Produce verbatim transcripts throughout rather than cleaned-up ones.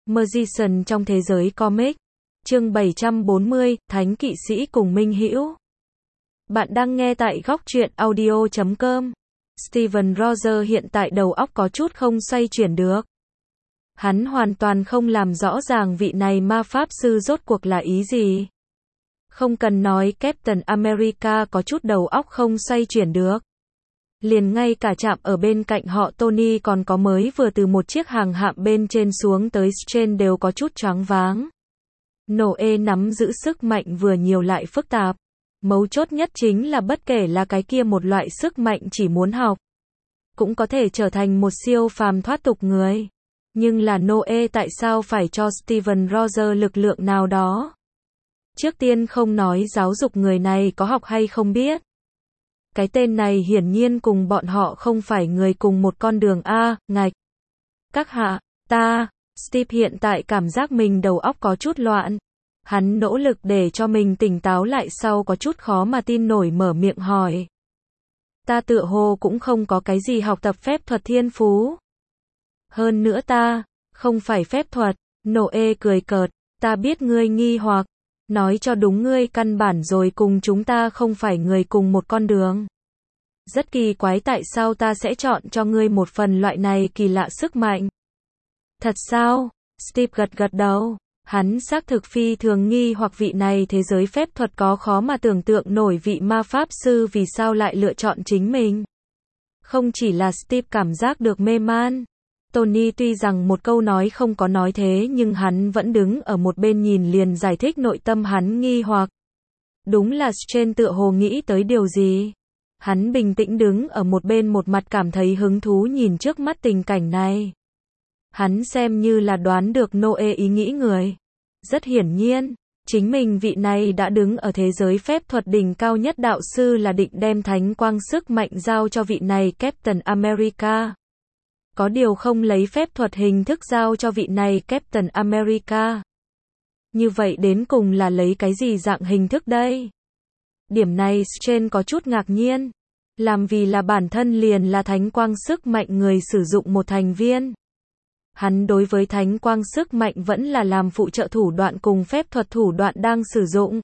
Magician trong thế giới comic. Chương bảy trăm bốn mươi, Thánh kỵ sĩ cùng Minh Hữu. Bạn đang nghe tại góc truyện audio chấm com. Steven Rogers hiện tại đầu óc có chút không xoay chuyển được. Hắn hoàn toàn không làm rõ ràng vị này ma pháp sư rốt cuộc là ý gì. Không cần nói Captain America có chút đầu óc không xoay chuyển được. Liền ngay cả chạm ở bên cạnh họ Tony còn có mới vừa từ một chiếc hàng hạm bên trên xuống tới Strange đều có chút choáng váng. Noe nắm giữ sức mạnh vừa nhiều lại phức tạp. Mấu chốt nhất chính là bất kể là cái kia một loại sức mạnh chỉ muốn học, cũng có thể trở thành một siêu phàm thoát tục người. Nhưng là Noe tại sao phải cho Steven Rogers lực lượng nào đó? Trước tiên không nói giáo dục người này có học hay không biết. Cái tên này hiển nhiên cùng bọn họ không phải người cùng một con đường a, ngạch. Các hạ, ta, Steve hiện tại cảm giác mình đầu óc có chút loạn. Hắn nỗ lực để cho mình tỉnh táo lại sau có chút khó mà tin nổi mở miệng hỏi. Ta tựa hồ cũng không có cái gì học tập phép thuật thiên phú. Hơn nữa ta, không phải phép thuật, Noe cười cợt, ta biết ngươi nghi hoặc. Nói cho đúng ngươi căn bản rồi cùng chúng ta không phải người cùng một con đường. Rất kỳ quái tại sao ta sẽ chọn cho ngươi một phần loại này kỳ lạ sức mạnh. Thật sao? Steve gật gật đầu. Hắn xác thực phi thường nghi hoặc vị này thế giới phép thuật có khó mà tưởng tượng nổi vị ma pháp sư vì sao lại lựa chọn chính mình. Không chỉ là Steve cảm giác được mê man. Tony tuy rằng một câu nói không có nói thế nhưng hắn vẫn đứng ở một bên nhìn liền giải thích nội tâm hắn nghi hoặc. Đúng là Strange tựa hồ nghĩ tới điều gì. Hắn bình tĩnh đứng ở một bên một mặt cảm thấy hứng thú nhìn trước mắt tình cảnh này. Hắn xem như là đoán được Noe ý nghĩ người. Rất hiển nhiên, chính mình vị này đã đứng ở thế giới phép thuật đỉnh cao nhất đạo sư là định đem thánh quang sức mạnh giao cho vị này Captain America. Có điều không lấy phép thuật hình thức giao cho vị này Captain America. Như vậy đến cùng là lấy cái gì dạng hình thức đây? Điểm này Strange có chút ngạc nhiên. Làm vì là bản thân liền là thánh quang sức mạnh người sử dụng một thành viên. Hắn đối với thánh quang sức mạnh vẫn là làm phụ trợ thủ đoạn cùng phép thuật thủ đoạn đang sử dụng.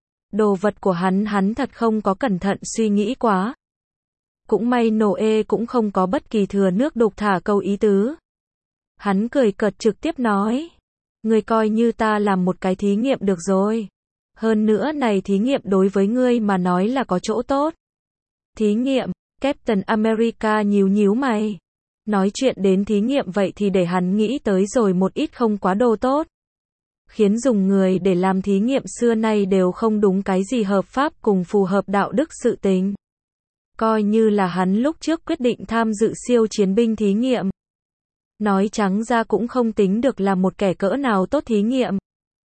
Đồ vật của hắn hắn thật không có cẩn thận suy nghĩ quá. Cũng may Noe cũng không có bất kỳ thừa nước đục thả câu ý tứ. Hắn cười cợt trực tiếp nói. Ngươi coi như ta làm một cái thí nghiệm được rồi. Hơn nữa này thí nghiệm đối với ngươi mà nói là có chỗ tốt. Thí nghiệm, Captain America nhíu nhíu mày. Nói chuyện đến thí nghiệm vậy thì để hắn nghĩ tới rồi một ít không quá đồ tốt. Khiến dùng người để làm thí nghiệm xưa nay đều không đúng cái gì hợp pháp cùng phù hợp đạo đức sự tình. Coi như là hắn lúc trước quyết định tham dự siêu chiến binh thí nghiệm. Nói trắng ra cũng không tính được là một kẻ cỡ nào tốt thí nghiệm.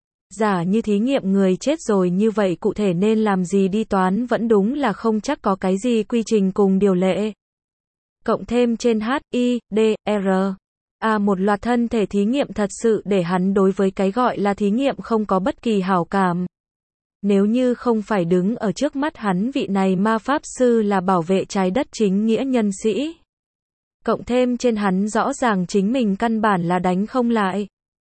Giả như thí nghiệm người chết rồi như vậy cụ thể nên làm gì đi toán vẫn đúng là không chắc có cái gì quy trình cùng điều lệ. Cộng thêm trên H, I, D, R, A một loạt thân thể thí nghiệm thật sự để hắn đối với cái gọi là thí nghiệm không có bất kỳ hảo cảm. Nếu như không phải đứng ở trước mắt hắn vị này ma pháp sư là bảo vệ trái đất chính nghĩa nhân sĩ. Cộng thêm trên hắn rõ ràng chính mình căn bản là đánh không lại.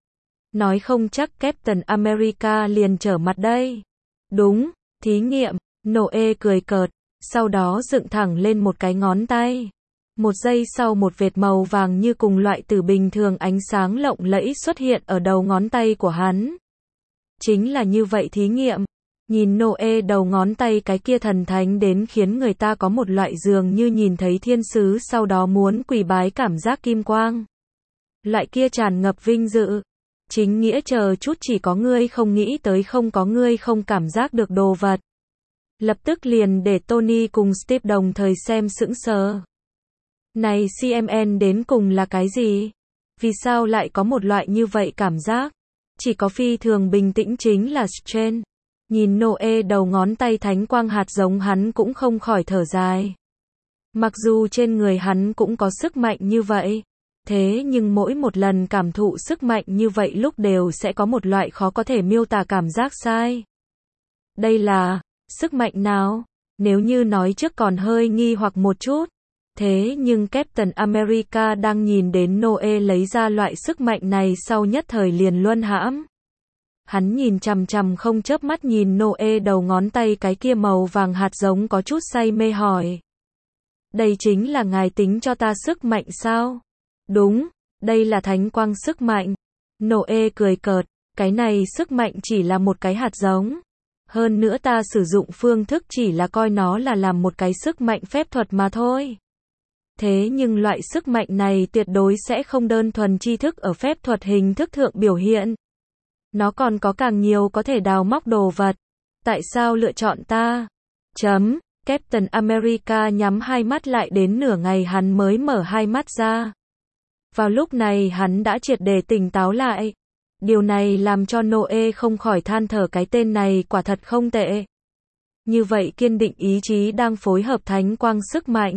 Nói không chắc Captain America liền trở mặt đây. Đúng, thí nghiệm, Noe cười cợt, sau đó dựng thẳng lên một cái ngón tay. Một giây sau một vệt màu vàng như cùng loại từ bình thường ánh sáng lộng lẫy xuất hiện ở đầu ngón tay của hắn. Chính là như vậy thí nghiệm. Nhìn Noe đầu ngón tay cái kia thần thánh đến khiến người ta có một loại dường như nhìn thấy thiên sứ sau đó muốn quỳ bái cảm giác kim quang. Loại kia tràn ngập vinh dự. Chính nghĩa chờ chút chỉ có ngươi không nghĩ tới không có ngươi không cảm giác được đồ vật. Lập tức liền để Tony cùng Steve đồng thời xem sững sờ. Này xê em en đến cùng là cái gì? Vì sao lại có một loại như vậy cảm giác? Chỉ có phi thường bình tĩnh chính là Strange. Nhìn Noe đầu ngón tay thánh quang hạt giống hắn cũng không khỏi thở dài. Mặc dù trên người hắn cũng có sức mạnh như vậy. Thế nhưng mỗi một lần cảm thụ sức mạnh như vậy lúc đều sẽ có một loại khó có thể miêu tả cảm giác sai. Đây là sức mạnh nào? Nếu như nói trước còn hơi nghi hoặc một chút. Thế nhưng Captain America đang nhìn đến Noe lấy ra loại sức mạnh này sau nhất thời liền luân hãm. Hắn nhìn chằm chằm không chớp mắt nhìn Noe đầu ngón tay cái kia màu vàng hạt giống có chút say mê hỏi. Đây chính là ngài tính cho ta sức mạnh sao? Đúng, đây là thánh quang sức mạnh. Noe cười cợt, cái này sức mạnh chỉ là một cái hạt giống. Hơn nữa ta sử dụng phương thức chỉ là coi nó là làm một cái sức mạnh phép thuật mà thôi. Thế nhưng loại sức mạnh này tuyệt đối sẽ không đơn thuần tri thức ở phép thuật hình thức thượng biểu hiện. Nó còn có càng nhiều có thể đào móc đồ vật. Tại sao lựa chọn ta? Chấm. Captain America nhắm hai mắt lại đến nửa ngày hắn mới mở hai mắt ra. Vào lúc này hắn đã triệt để tỉnh táo lại. Điều này làm cho Noe không khỏi than thở cái tên này quả thật không tệ. Như vậy kiên định ý chí đang phối hợp thánh quang sức mạnh.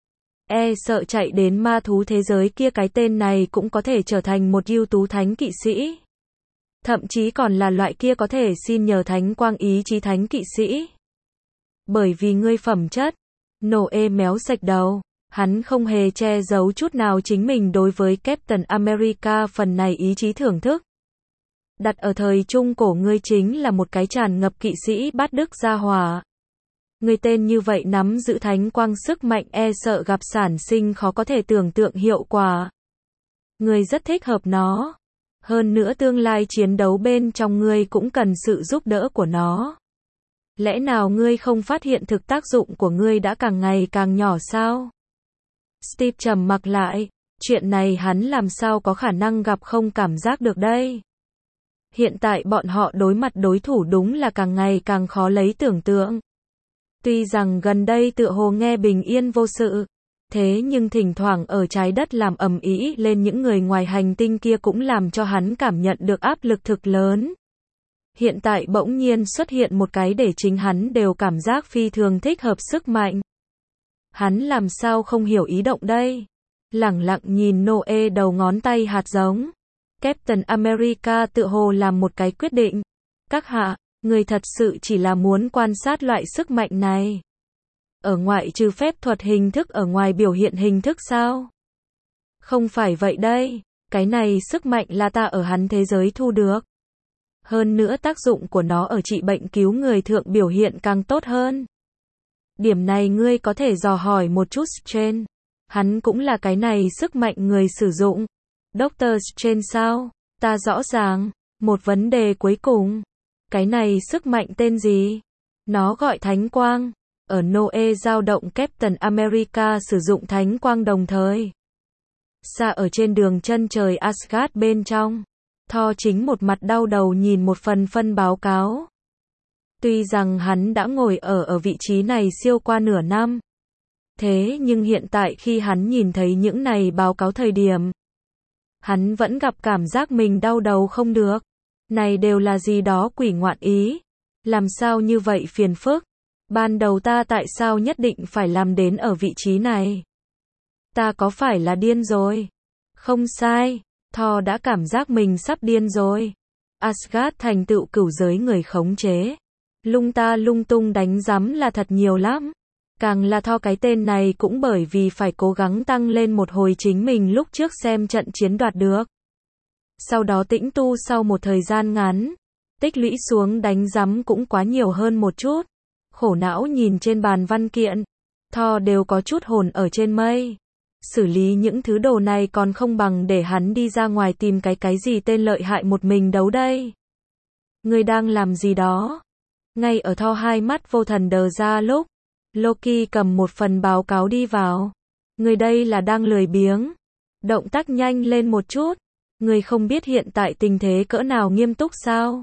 E sợ chạy đến ma thú thế giới kia cái tên này cũng có thể trở thành một ưu tú thánh kỵ sĩ. Thậm chí còn là loại kia có thể xin nhờ thánh quang ý chí thánh kỵ sĩ. Bởi vì ngươi phẩm chất. Noe méo sạch đầu. Hắn không hề che giấu chút nào chính mình đối với Captain America phần này ý chí thưởng thức. Đặt ở thời trung cổ ngươi chính là một cái tràn ngập kỵ sĩ bát đức gia hỏa. Ngươi tên như vậy nắm giữ thánh quang sức mạnh e sợ gặp sản sinh khó có thể tưởng tượng hiệu quả. Ngươi rất thích hợp nó. Hơn nữa tương lai chiến đấu bên trong ngươi cũng cần sự giúp đỡ của nó. Lẽ nào ngươi không phát hiện thực tác dụng của ngươi đã càng ngày càng nhỏ sao? Steve trầm mặc lại, chuyện này hắn làm sao có khả năng gặp không cảm giác được đây. Hiện tại bọn họ đối mặt đối thủ đúng là càng ngày càng khó lấy tưởng tượng. Tuy rằng gần đây tựa hồ nghe bình yên vô sự, thế nhưng thỉnh thoảng ở trái đất làm ầm ĩ lên những người ngoài hành tinh kia cũng làm cho hắn cảm nhận được áp lực thực lớn. Hiện tại bỗng nhiên xuất hiện một cái để chính hắn đều cảm giác phi thường thích hợp sức mạnh. Hắn làm sao không hiểu ý động đây? Lẳng lặng nhìn Noe đầu ngón tay hạt giống. Captain America tự hồ làm một cái quyết định. Các hạ, người thật sự chỉ là muốn quan sát loại sức mạnh này. Ở ngoại trừ phép thuật hình thức ở ngoài biểu hiện hình thức sao? Không phải vậy đây, cái này sức mạnh là ta ở hắn thế giới thu được. Hơn nữa tác dụng của nó ở trị bệnh cứu người thượng biểu hiện càng tốt hơn. Điểm này ngươi có thể dò hỏi một chút Strange. Hắn cũng là cái này sức mạnh người sử dụng. Doctor Strange sao? Ta rõ ràng. Một vấn đề cuối cùng. Cái này sức mạnh tên gì? Nó gọi thánh quang. Ở Noe dao động Captain America sử dụng thánh quang đồng thời. Xa ở trên đường chân trời Asgard bên trong. Thor chính một mặt đau đầu nhìn một phần phân báo cáo. Tuy rằng hắn đã ngồi ở ở vị trí này siêu qua nửa năm. Thế nhưng hiện tại khi hắn nhìn thấy những này báo cáo thời điểm. Hắn vẫn gặp cảm giác mình đau đầu không được. Này đều là gì đó quỷ ngoạn ý. Làm sao như vậy phiền phức. Ban đầu ta tại sao nhất định phải làm đến ở vị trí này? Ta có phải là điên rồi? Không sai. Thor đã cảm giác mình sắp điên rồi. Asgard thành tựu cửu giới người khống chế. Lung ta lung tung đánh giám là thật nhiều lắm. Càng là Thor cái tên này cũng bởi vì phải cố gắng tăng lên một hồi chính mình lúc trước xem trận chiến đoạt được. Sau đó tĩnh tu sau một thời gian ngắn. Tích lũy xuống đánh giám cũng quá nhiều hơn một chút. Khổ não nhìn trên bàn văn kiện. Thor đều có chút hồn ở trên mây. Xử lý những thứ đồ này còn không bằng để hắn đi ra ngoài tìm cái cái gì tên lợi hại một mình đấu đây. Ngươi đang làm gì đó? Ngay ở Thor hai mắt vô thần đờ ra lúc, Loki cầm một phần báo cáo đi vào. Ngươi đây là đang lười biếng. Động tác nhanh lên một chút. Ngươi không biết hiện tại tình thế cỡ nào nghiêm túc sao?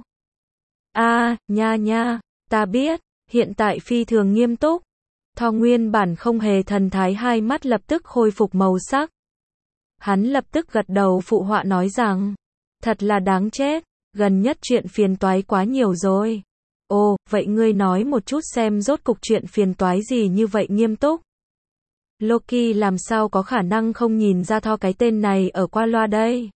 A, à, nha nha, ta biết, hiện tại phi thường nghiêm túc. Thor nguyên bản không hề thần thái hai mắt lập tức khôi phục màu sắc. Hắn lập tức gật đầu phụ họa nói rằng, thật là đáng chết, gần nhất chuyện phiền toái quá nhiều rồi. Ồ, vậy ngươi nói một chút xem rốt cục chuyện phiền toái gì như vậy nghiêm túc. Loki làm sao có khả năng không nhìn ra Thor cái tên này ở qua loa đây.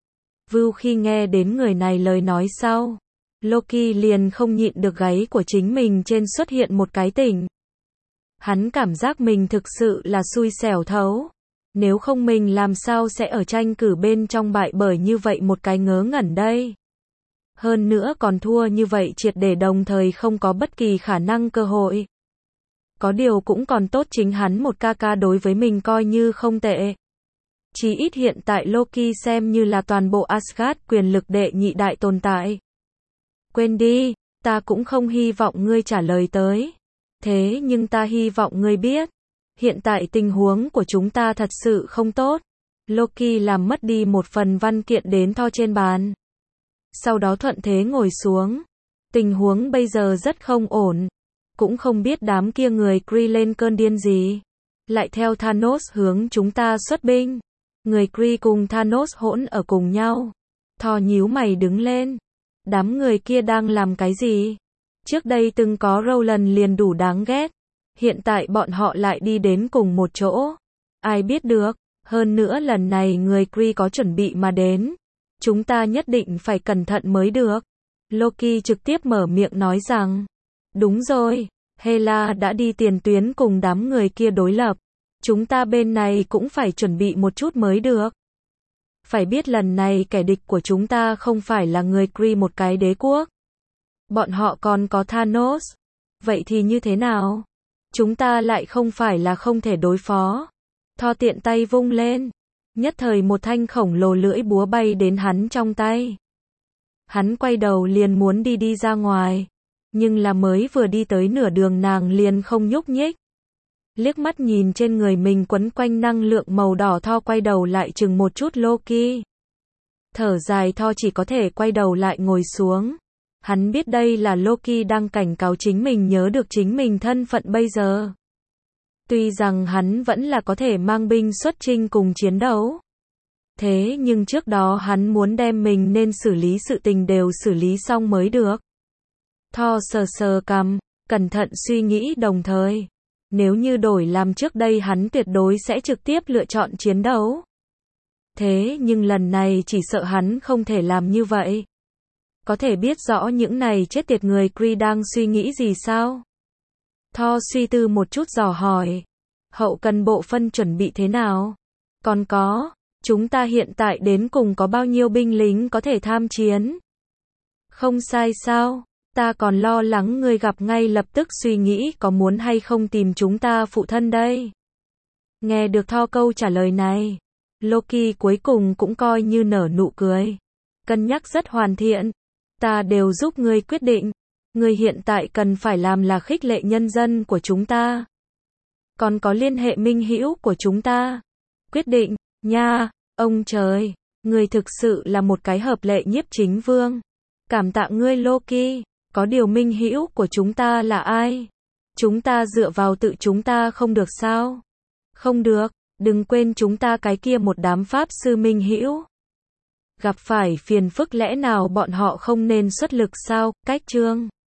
Vưu khi nghe đến người này lời nói sau, Loki liền không nhịn được gáy của chính mình trên xuất hiện một cái tỉnh. Hắn cảm giác mình thực sự là xui xẻo thấu. Nếu không mình làm sao sẽ ở tranh cử bên trong bại bởi như vậy một cái ngớ ngẩn đây. Hơn nữa còn thua như vậy triệt để đồng thời không có bất kỳ khả năng cơ hội. Có điều cũng còn tốt chính hắn một ca ca đối với mình coi như không tệ. Chí ít hiện tại Loki xem như là toàn bộ Asgard quyền lực đệ nhị đại tồn tại. Quên đi, ta cũng không hy vọng ngươi trả lời tới. Thế nhưng ta hy vọng ngươi biết. Hiện tại tình huống của chúng ta thật sự không tốt. Loki làm mất đi một phần văn kiện đến Thor trên bàn. Sau đó thuận thế ngồi xuống. Tình huống bây giờ rất không ổn. Cũng không biết đám kia người Kree lên cơn điên gì. Lại theo Thanos hướng chúng ta xuất binh. Người Kree cùng Thanos hỗn ở cùng nhau. Thor nhíu mày đứng lên. Đám người kia đang làm cái gì? Trước đây từng có Roland liền đủ đáng ghét. Hiện tại bọn họ lại đi đến cùng một chỗ. Ai biết được. Hơn nữa lần này người Kree có chuẩn bị mà đến. Chúng ta nhất định phải cẩn thận mới được. Loki trực tiếp mở miệng nói rằng. Đúng rồi. Hela đã đi tiền tuyến cùng đám người kia đối lập. Chúng ta bên này cũng phải chuẩn bị một chút mới được. Phải biết lần này kẻ địch của chúng ta không phải là người Kree một cái đế quốc. Bọn họ còn có Thanos. Vậy thì như thế nào? Chúng ta lại không phải là không thể đối phó. Thor tiện tay vung lên. Nhất thời một thanh khổng lồ lưỡi búa bay đến hắn trong tay. Hắn quay đầu liền muốn đi đi ra ngoài. Nhưng là mới vừa đi tới nửa đường nàng liền không nhúc nhích. Liếc mắt nhìn trên người mình quấn quanh năng lượng màu đỏ Thor quay đầu lại chừng một chút Loki. Thở dài Thor chỉ có thể quay đầu lại ngồi xuống. Hắn biết đây là Loki đang cảnh cáo chính mình nhớ được chính mình thân phận bây giờ. Tuy rằng hắn vẫn là có thể mang binh xuất chinh cùng chiến đấu. Thế nhưng trước đó hắn muốn đem mình nên xử lý sự tình đều xử lý xong mới được. Thor sờ sờ cằm, cẩn thận suy nghĩ đồng thời. Nếu như đổi làm trước đây hắn tuyệt đối sẽ trực tiếp lựa chọn chiến đấu. Thế nhưng lần này chỉ sợ hắn không thể làm như vậy. Có thể biết rõ những này chết tiệt người Kree đang suy nghĩ gì sao? Thor suy tư một chút dò hỏi. Hậu cần bộ phân chuẩn bị thế nào? Còn có, chúng ta hiện tại đến cùng có bao nhiêu binh lính có thể tham chiến? Không sai sao? Ta còn lo lắng ngươi gặp ngay lập tức suy nghĩ có muốn hay không tìm chúng ta phụ thân đây. Nghe được Thor câu trả lời này, Loki cuối cùng cũng coi như nở nụ cười. Cân nhắc rất hoàn thiện. Ta đều giúp ngươi quyết định. Ngươi hiện tại cần phải làm là khích lệ nhân dân của chúng ta. Còn có liên hệ minh hữu của chúng ta. Quyết định, nha, ông trời, ngươi thực sự là một cái hợp lệ nhiếp chính vương. Cảm tạ ngươi Loki. Có điều minh hữu của chúng ta là ai? Chúng ta dựa vào tự chúng ta không được sao? Không được, đừng quên chúng ta cái kia một đám pháp sư minh hữu. Gặp phải phiền phức lẽ nào bọn họ không nên xuất lực sao? Cách chương